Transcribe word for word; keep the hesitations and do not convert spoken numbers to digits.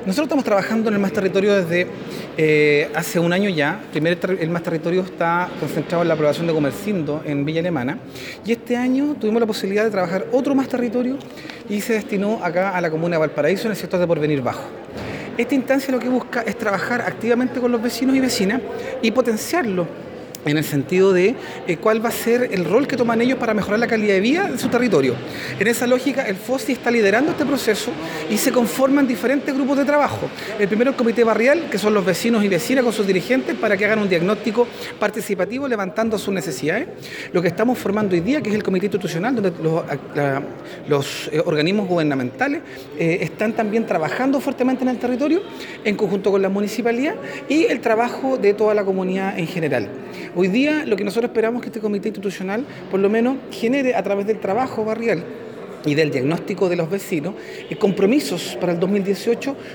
Nosotros estamos trabajando en el Más Territorio desde eh, hace un año ya. Primero, el Más Territorio está concentrado en la aprobación de Comercindo en Villa Alemana. Y este año tuvimos la posibilidad de trabajar otro Más Territorio y se destinó acá a la comuna de Valparaíso, en el sector de Porvenir Bajo. Esta instancia lo que busca es trabajar activamente con los vecinos y vecinas y potenciarlo en el sentido de eh, cuál va a ser el rol que toman ellos para mejorar la calidad de vida de su territorio. En esa lógica, el FOSI está liderando este proceso y se conforman diferentes grupos de trabajo. El primero, el comité barrial, que son los vecinos y vecinas con sus dirigentes para que hagan un diagnóstico participativo levantando sus necesidades. Lo que estamos formando hoy día, que es el comité institucional, donde los, la, los eh, organismos gubernamentales eh, están también trabajando fuertemente en el territorio, en conjunto con la municipalidad, y el trabajo de toda la comunidad en general. Hoy día lo que nosotros esperamos es que este comité institucional por lo menos genere a través del trabajo barrial y del diagnóstico de los vecinos eh, compromisos para el dos mil dieciocho